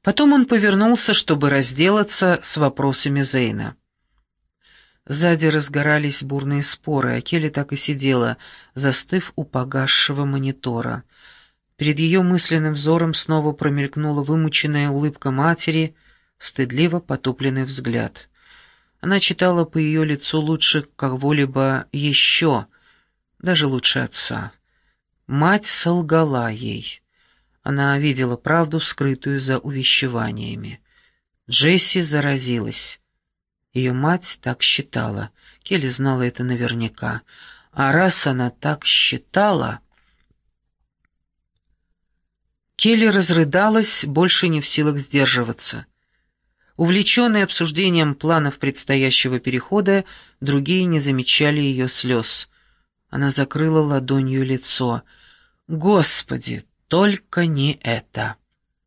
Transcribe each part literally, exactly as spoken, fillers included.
Потом он повернулся, чтобы разделаться с вопросами Зейна. Сзади разгорались бурные споры, а Келли так и сидела, застыв у погасшего монитора. Перед ее мысленным взором снова промелькнула вымученная улыбка матери, стыдливо потупленный взгляд. Она читала по ее лицу лучше кого-либо еще, даже лучше отца. Мать солгала ей. Она видела правду, скрытую за увещеваниями. Джесси заразилась. Ее мать так считала. Келли знала это наверняка. А раз она так считала... Келли разрыдалась, больше не в силах сдерживаться. Увлеченные обсуждением планов предстоящего перехода, другие не замечали ее слез. Она закрыла ладонью лицо. «Господи, только не это!»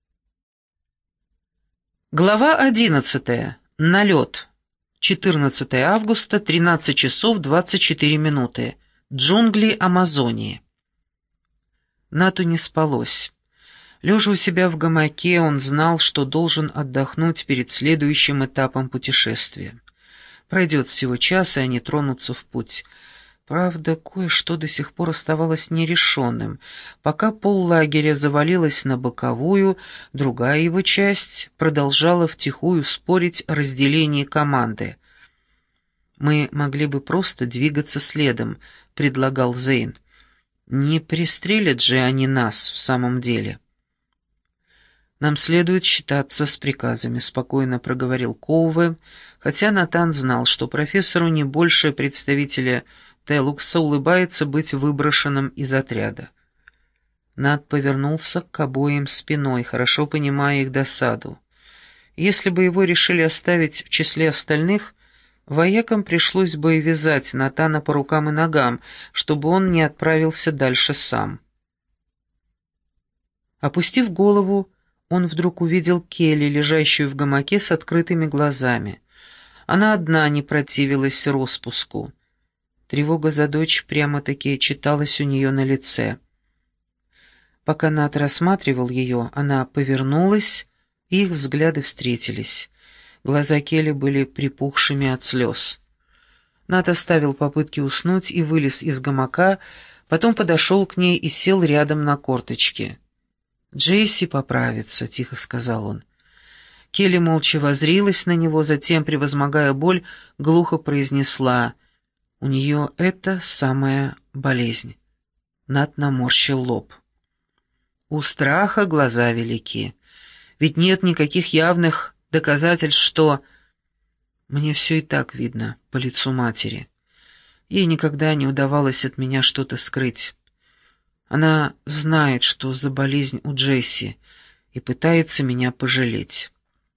Глава одиннадцатая. Налет. четырнадцатое августа, тринадцать часов двадцать четыре минуты. Джунгли Амазонии. Нату не спалось. Лежа у себя в гамаке, он знал, что должен отдохнуть перед следующим этапом путешествия. Пройдет всего час, и они тронутся в путь. Правда, кое-что до сих пор оставалось нерешенным. Пока поллагеря завалилась на боковую, другая его часть продолжала втихую спорить о разделении команды. «Мы могли бы просто двигаться следом», — предлагал Зейн. «Не пристрелят же они нас в самом деле». «Нам следует считаться с приказами», — спокойно проговорил Коуве, хотя Натан знал, что профессору не больше представителя Телукса улыбается быть выброшенным из отряда. Нат повернулся к обоим спиной, хорошо понимая их досаду. Если бы его решили оставить в числе остальных, воякам пришлось бы и вязать Натана по рукам и ногам, чтобы он не отправился дальше сам. Опустив голову, он вдруг увидел Келли, лежащую в гамаке с открытыми глазами. Она одна не противилась роспуску. Тревога за дочь прямо-таки читалась у нее на лице. Пока Нат рассматривал ее, она повернулась, и их взгляды встретились. Глаза Келли были припухшими от слез. Нат оставил попытки уснуть и вылез из гамака, потом подошел к ней и сел рядом на корточки. «Джесси поправится», — тихо сказал он. Келли молча воззрилась на него, затем, превозмогая боль, глухо произнесла: «У нее это самая болезнь». Нат наморщил лоб. У страха глаза велики. Ведь нет никаких явных доказательств, что... Мне все и так видно по лицу матери. Ей никогда не удавалось от меня что-то скрыть. Она знает, что за болезнь у Джесси, и пытается меня пожалеть.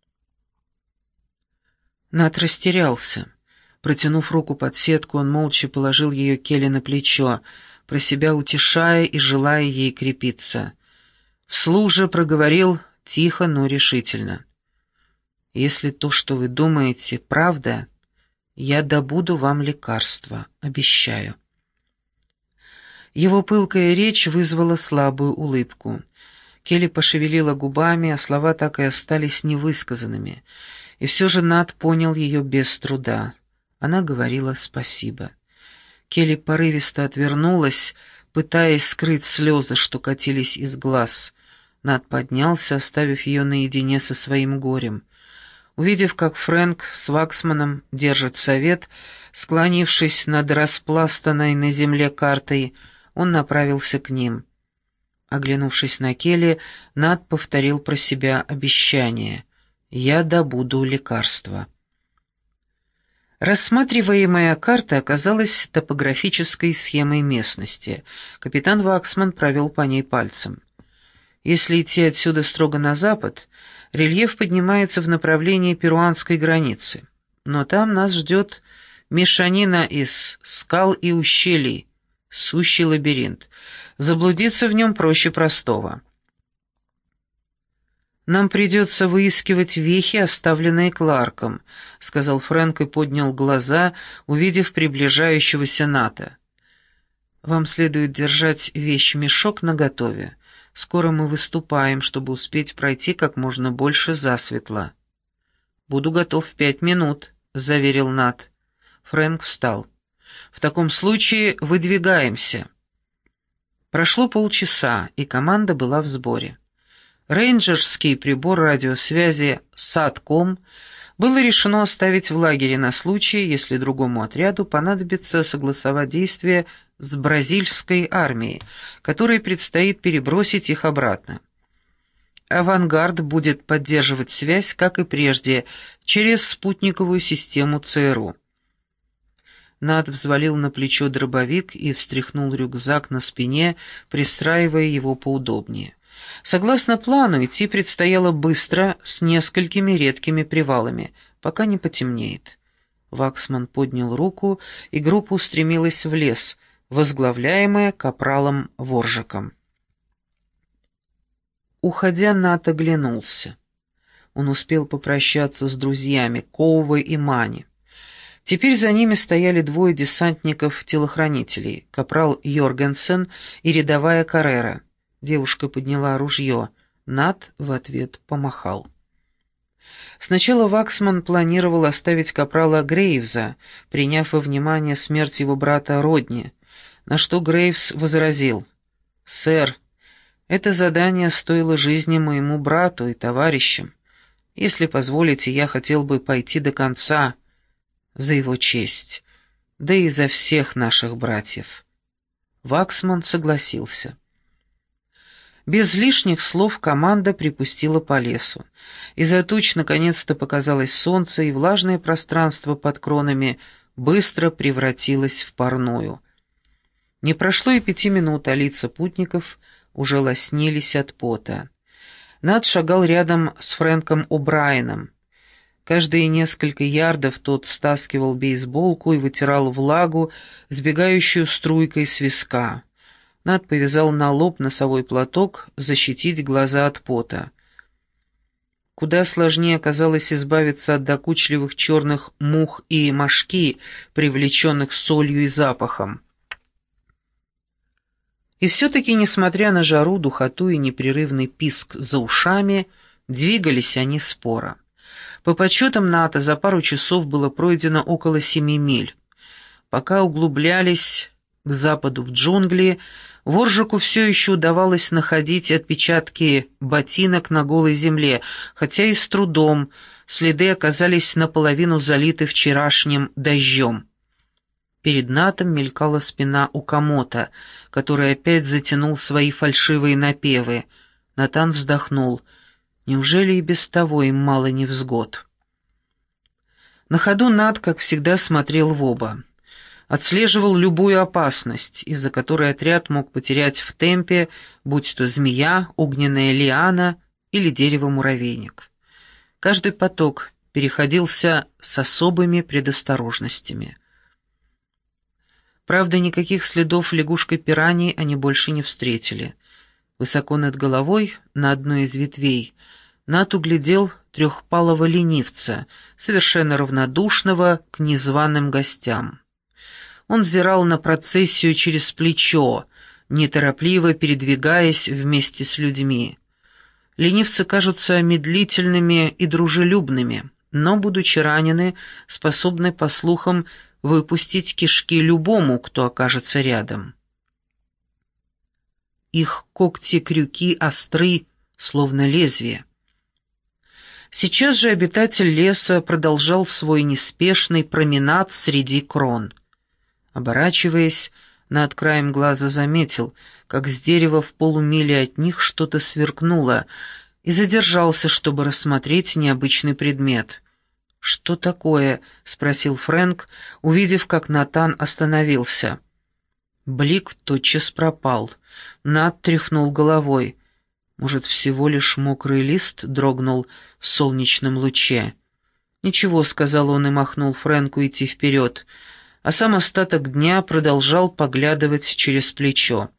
Нат растерялся. Протянув руку под сетку, он молча положил ее Келли на плечо, про себя утешая и желая ей крепиться. Вслух же проговорил тихо, но решительно: «Если то, что вы думаете, правда, я добуду вам лекарство, обещаю». Его пылкая речь вызвала слабую улыбку. Келли пошевелила губами, а слова так и остались невысказанными. И все же Нат понял ее без труда. Она говорила спасибо. Келли порывисто отвернулась, пытаясь скрыть слезы, что катились из глаз. Нат поднялся, оставив ее наедине со своим горем. Увидев, как Фрэнк с Ваксманом держат совет, склонившись над распластанной на земле картой, он направился к ним. Оглянувшись на Келли, Нат повторил про себя обещание: «Я добуду лекарства». Рассматриваемая карта оказалась топографической схемой местности. Капитан Ваксман провел по ней пальцем. Если идти отсюда строго на запад, рельеф поднимается в направлении перуанской границы. Но там нас ждет мешанина из скал и ущелий, сущий лабиринт. Заблудиться в нем проще простого. «Нам придется выискивать вехи, оставленные Кларком», — сказал Фрэнк и поднял глаза, увидев приближающегося Ната. «Вам следует держать вещмешок наготове. Скоро мы выступаем, чтобы успеть пройти как можно больше засветло». «Буду готов в пять минут», — заверил Нат. Фрэнк встал. «В таком случае выдвигаемся». Прошло полчаса, и команда была в сборе. Рейнджерский прибор радиосвязи «Сатком» было решено оставить в лагере на случай, если другому отряду понадобится согласовать действия с бразильской армией, которой предстоит перебросить их обратно. «Авангард» будет поддерживать связь, как и прежде, через спутниковую систему ЦРУ. Нат взвалил на плечо дробовик и встряхнул рюкзак на спине, пристраивая его поудобнее. Согласно плану, идти предстояло быстро, с несколькими редкими привалами, пока не потемнеет. Ваксман поднял руку, и группа устремилась в лес, возглавляемая капралом Воржиком. Уходя, Нат оглянулся. Он успел попрощаться с друзьями Коувой и Мани. Теперь за ними стояли двое десантников-телохранителей, капрал Йоргенсен и рядовая Каррера. Девушка подняла ружье. Нат в ответ помахал. Сначала Ваксман планировал оставить капрала Грейвза, приняв во внимание смерть его брата Родни, на что Грейвс возразил: «Сэр, это задание стоило жизни моему брату и товарищам. Если позволите, я хотел бы пойти до конца за его честь, да и за всех наших братьев». Ваксман согласился. Без лишних слов команда припустила по лесу. Из-за туч наконец-то показалось солнце, и влажное пространство под кронами быстро превратилось в парную. Не прошло и пяти минут, а лица путников уже лоснились от пота. Нат шагал рядом с Фрэнком О'Брайеном. Каждые несколько ярдов тот стаскивал бейсболку и вытирал влагу, сбегающую струйкой с виска. Нат повязал на лоб носовой платок, защитить глаза от пота. Куда сложнее оказалось избавиться от докучливых черных мух и мошки, привлеченных солью и запахом. И все-таки, несмотря на жару, духоту и непрерывный писк за ушами, двигались они споро. По подсчетам Ната, за пару часов было пройдено около семи миль. Пока углублялись к западу в джунгли, Воржику все еще удавалось находить отпечатки ботинок на голой земле, хотя и с трудом, следы оказались наполовину залиты вчерашним дождем. Перед Натом мелькала спина Укамота, который опять затянул свои фальшивые напевы. Натан вздохнул. Неужели и без того им мало невзгод? На ходу Нат, как всегда, смотрел в оба. Отслеживал любую опасность, из-за которой отряд мог потерять в темпе, будь то змея, огненная лиана или дерево-муравейник. Каждый поток переходился с особыми предосторожностями. Правда, никаких следов лягушкой-пираньи они больше не встретили. Высоко над головой, на одной из ветвей, Нат углядел трехпалого ленивца, совершенно равнодушного к незваным гостям. Он взирал на процессию через плечо, неторопливо передвигаясь вместе с людьми. Ленивцы кажутся медлительными и дружелюбными, но, будучи ранены, способны, по слухам, выпустить кишки любому, кто окажется рядом. Их когти-крюки остры, словно лезвие. Сейчас же обитатель леса продолжал свой неспешный променад среди крон. Оборачиваясь, над краем глаза заметил, как с дерева в полумиле от них что-то сверкнуло, и задержался, чтобы рассмотреть необычный предмет. «Что такое?» — спросил Фрэнк, увидев, как Натан остановился. Блик тотчас пропал. Нат тряхнул головой. Может, всего лишь мокрый лист дрогнул в солнечном луче? «Ничего», — сказал он и махнул Фрэнку идти вперед, а сам остаток дня продолжал поглядывать через плечо.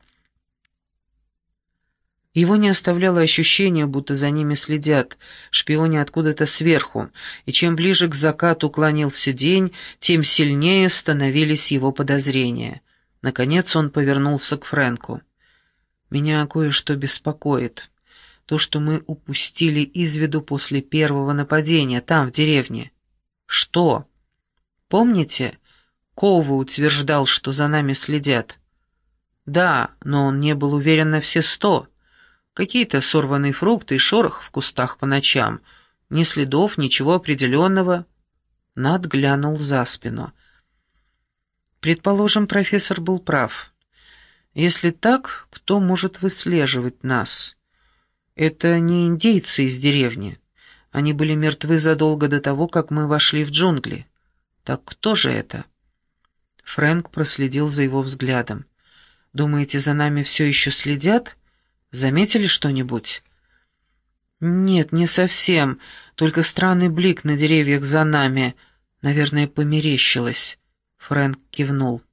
Его не оставляло ощущение, будто за ними следят, шпионя откуда-то сверху, и чем ближе к закату клонился день, тем сильнее становились его подозрения. Наконец он повернулся к Фрэнку. Меня кое-что беспокоит. То, что мы упустили из виду после первого нападения, там, в деревне. Что? Помните, Кова утверждал, что за нами следят? Да, но он не был уверен на все сто. Какие-то сорванные фрукты и шорох в кустах по ночам. Ни следов, ничего определенного. Над глянул за спину. Предположим, профессор был прав. Если так, кто может выслеживать нас? Это не индейцы из деревни. Они были мертвы задолго до того, как мы вошли в джунгли. Так кто же это? Фрэнк проследил за его взглядом. Думаете, за нами все еще следят? Заметили что-нибудь? Нет, не совсем. Только странный блик на деревьях за нами. Наверное, померещилось. Фрэнк кивнул.